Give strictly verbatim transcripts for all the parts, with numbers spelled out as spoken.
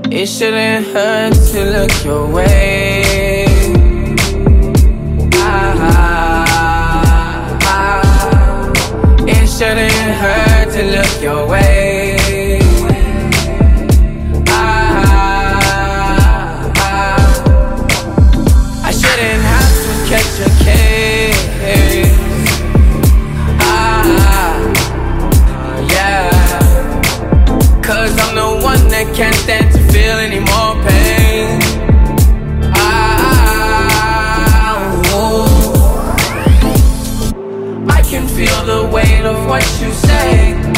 It shouldn't hurt to look your way. Ah, ah, it shouldn't hurt to look your way. Ah, ah, I shouldn't have to catch a case. Ah, yeah, 'cause I'm the one that can't stand to feel any more pain. Ah, ooh. I can feel the weight of what you say.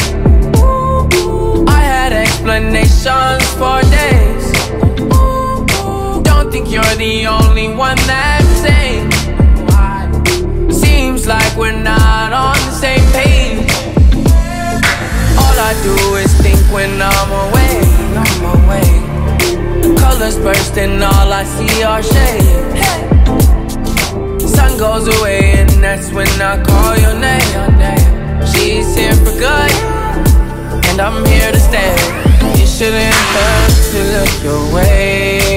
I had explanations for days. Don't think you're the only one that's sane. Seems like we're not on the same page. All I do is think when I'm away, I'm away. The colors burst and all I see are shade. Sun goes away and that's when I call your name. She's here for good and I'm here to stay. It shouldn't hurt to look your way.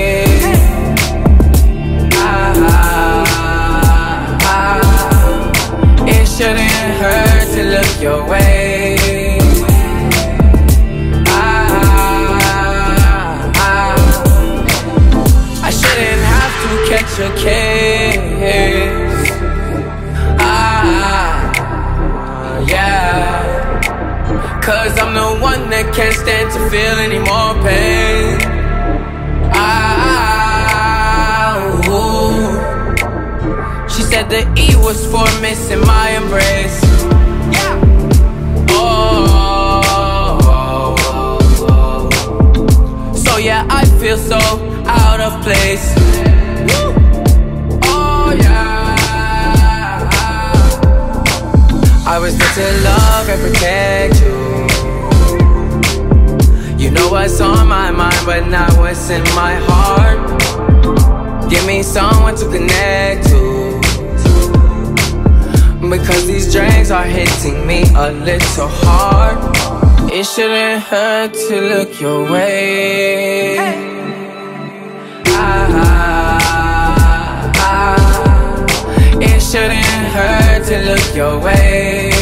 Ah, ah, it shouldn't hurt to look your way. Catch a case. Ah, yeah, 'cause I'm the one that can't stand to feel any more pain. Ah, ooh. She said the E was for missing my embrace. Yeah. Oh, so yeah, I feel so out of place. I was there to love and protect you. You know what's on my mind, but not what's in my heart. Give me someone to connect to, because these drinks are hitting me a little hard. It shouldn't hurt to look your way. Ah, ah, it shouldn't hurt to look your way.